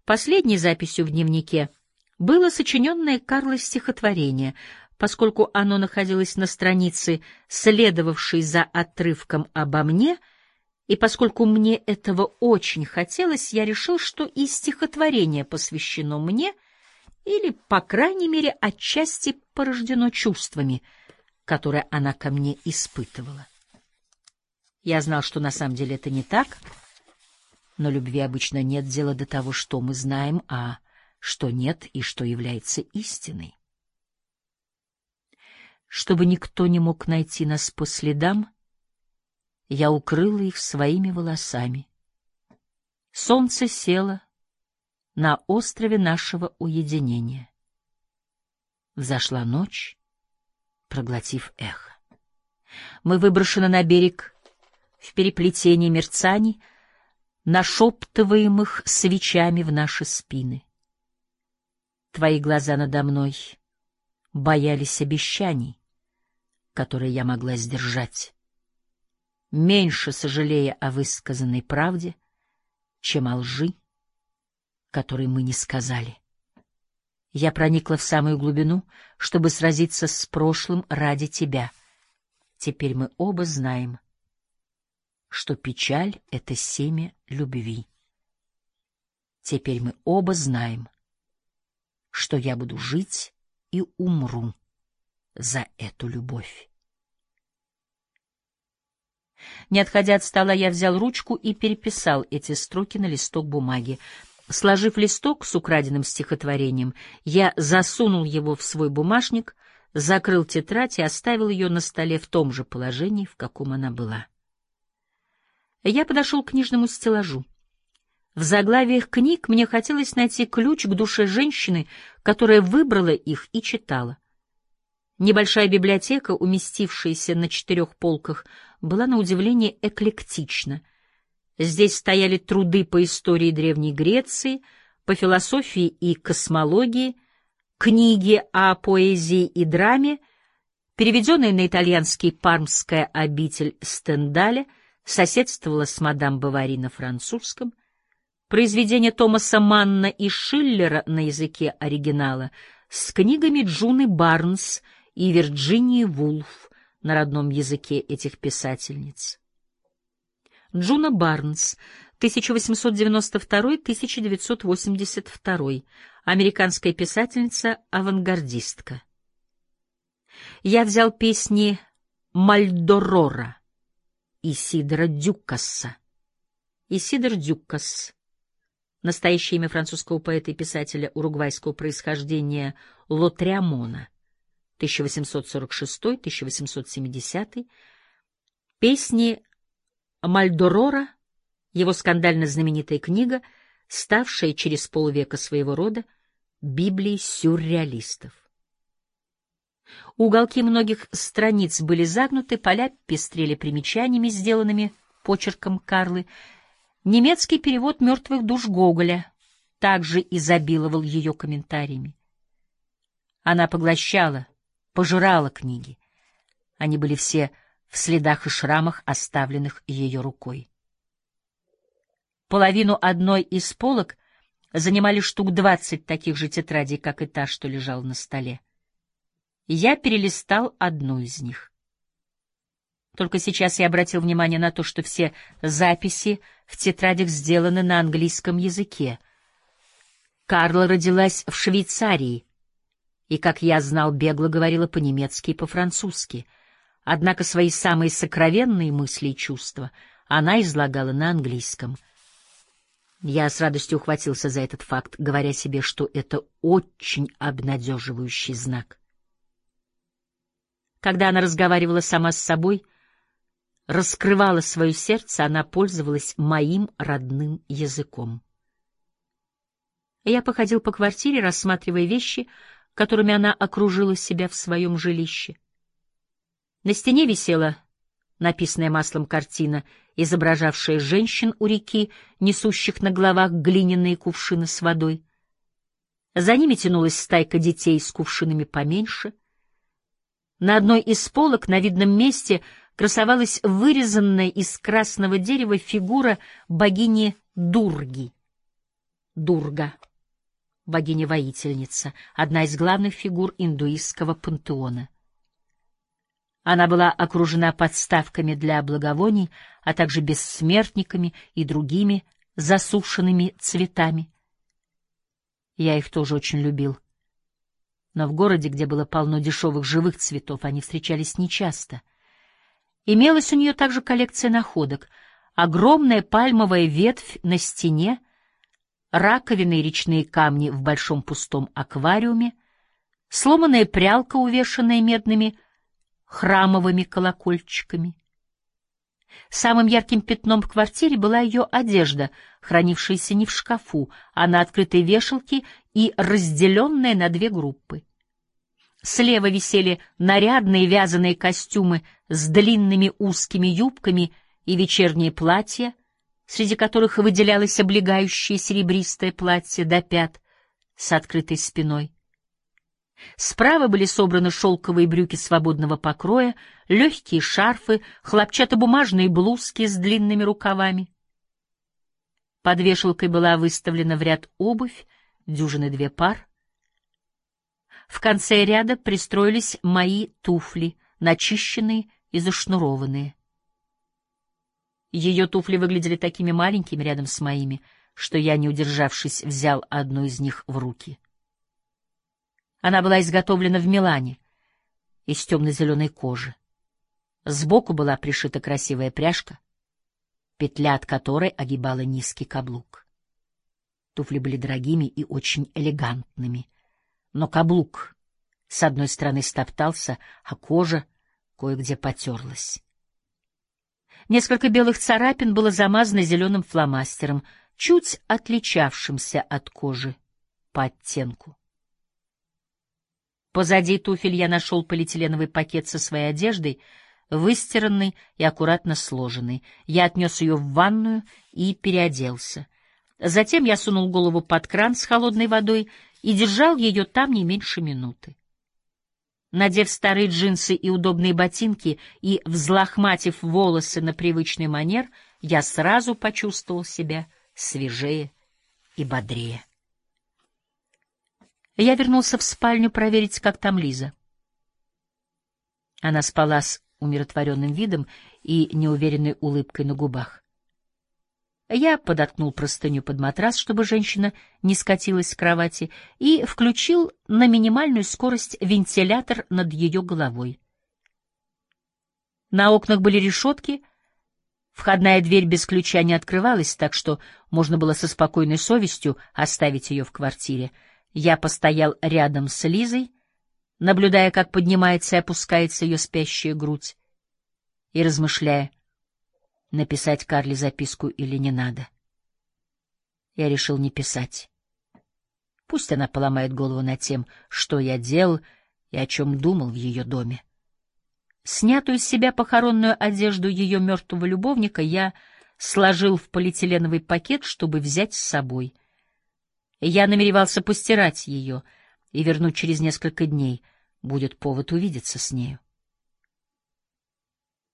Последней записью в дневнике было сочиненное Карлой стихотворение, поскольку оно находилось на странице, следовавшей за отрывком обо мне, и поскольку мне этого очень хотелось, я решил, что и стихотворение посвящено мне, или, по крайней мере, отчасти порождено чувствами, которые она ко мне испытывала. Я знал, что на самом деле это не так, но любви обычно нет дела до того, что мы знаем, а что нет и что является истиной. Чтобы никто не мог найти нас по следам, я укрыла их своими волосами. Солнце село на острове нашего уединения. Взошла ночь, проглотив эхо. Мы выброшены на берег в переплетении мерцаний, нашептываемых свечами в наши спины. Твои глаза надо мной боялись обещаний, которые я могла сдержать, меньше сожалея о высказанной правде, чем о лжи, которой мы не сказали. Я проникла в самую глубину, чтобы сразиться с прошлым ради тебя. Теперь мы оба знаем, что печаль — это семя любви. Теперь мы оба знаем, что я буду жить и умру за эту любовь. Не отходя от стола, я взял ручку и переписал эти строки на листок бумаги. Сложив листок с украденным стихотворением, я засунул его в свой бумажник, закрыл тетрадь и оставил ее на столе в том же положении, в каком она была. Я подошел к книжному стеллажу. В заглавиях книг мне хотелось найти ключ к душе женщины, которая выбрала их и читала. Небольшая библиотека, уместившаяся на 4 полках, была на удивление эклектична. Здесь стояли труды по истории Древней Греции, по философии и космологии, книги о поэзии и драме, переведенная на итальянский «Пармская обитель» Стендаля, соседствовала с мадам Бовари на французском, произведения Томаса Манна и Шиллера на языке оригинала с книгами Джуны Барнс и Вирджинии Вулф на родном языке этих писательниц. Джуна Барнс, 1892-1982, американская писательница-авангардистка. Я взял песни Мальдорора Исидора Дюкасса. Исидор Дюкас, настоящее имя французского поэта и писателя уругвайского происхождения Лотриамона, 1846-1870, песни Мальдорора, его скандально знаменитая книга, ставшая через полвека своего рода Библией сюрреалистов. Уголки многих страниц были загнуты, поля пестрели примечаниями, сделанными почерком Карлы. Немецкий перевод «Мертвых душ» Гоголя также изобиловал ее комментариями. Она поглощала, пожирала книги. Они были все в следах и шрамах, оставленных ее рукой. Половину одной из полок занимали штук 20 таких же тетрадей, как и та, что лежала на столе. Я перелистал одну из них. Только сейчас я обратил внимание на то, что все записи в тетрадях сделаны на английском языке. Карла родилась в Швейцарии и, как я знал, бегло говорила по-немецки и по-французски. Однако свои самые сокровенные мысли и чувства она излагала на английском. Я с радостью ухватился за этот факт, говоря себе, что это очень обнадеживающий знак. Когда она разговаривала сама с собой, раскрывала свое сердце, она пользовалась моим родным языком. Я походил по квартире, рассматривая вещи, которыми она окружила себя в своем жилище. На стене висела написанная маслом картина, изображавшая женщин у реки, несущих на головах глиняные кувшины с водой. За ними тянулась стайка детей с кувшинами поменьше. На одной из полок на видном месте красовалась вырезанная из красного дерева фигура богини Дурги. Дурга, богиня-воительница, одна из главных фигур индуистского пантеона. Она была окружена подставками для благовоний, а также бессмертниками и другими засушенными цветами. Я их тоже очень любил. Но в городе, где было полно дешевых живых цветов, они встречались нечасто. Имелась у нее также коллекция находок: огромная пальмовая ветвь на стене, раковины и речные камни в большом пустом аквариуме, сломанная прялка, увешанная медными храмовыми колокольчиками. Самым ярким пятном в квартире была ее одежда, хранившаяся не в шкафу, а на открытой вешалке и разделенная на две группы. Слева висели нарядные вязаные костюмы с длинными узкими юбками и вечерние платья, среди которых выделялось облегающее серебристое платье до пят с открытой спиной. Справа были собраны шелковые брюки свободного покроя, легкие шарфы, хлопчатобумажные блузки с длинными рукавами. Под вешалкой была выставлена в ряд обувь, дюжины две пар. В конце ряда пристроились мои туфли, начищенные и зашнурованные. Ее туфли выглядели такими маленькими рядом с моими, что я, не удержавшись, взял одну из них в руки. Она была изготовлена в Милане из темно-зеленой кожи. Сбоку была пришита красивая пряжка, петля от которой огибала низкий каблук. Туфли были дорогими и очень элегантными, но каблук с одной стороны стоптался, а кожа кое-где потерлась. Несколько белых царапин было замазано зеленым фломастером, чуть отличавшимся от кожи по оттенку. Позади туфель я нашел полиэтиленовый пакет со своей одеждой, выстиранный и аккуратно сложенный. Я отнес ее в ванную и переоделся. Затем я сунул голову под кран с холодной водой и держал ее там не меньше минуты. Надев старые джинсы и удобные ботинки и взлохматив волосы на привычный манер, я сразу почувствовал себя свежее и бодрее. Я вернулся в спальню проверить, как там Лиза. Она спала с умиротворенным видом и неуверенной улыбкой на губах. Я подоткнул простыню под матрас, чтобы женщина не скатилась с кровати, и включил на минимальную скорость вентилятор над ее головой. На окнах были решетки, входная дверь без ключа не открывалась, так что можно было со спокойной совестью оставить ее в квартире. Я постоял рядом с Лизой, наблюдая, как поднимается и опускается ее спящая грудь, и размышляя, написать Карле записку или не надо. Я решил не писать. Пусть она поломает голову над тем, что я делал и о чем думал в ее доме. Снятую с себя похоронную одежду ее мертвого любовника я сложил в полиэтиленовый пакет, чтобы взять с собой. Я намеревался постирать ее и вернуть через несколько дней. Будет повод увидеться с нею.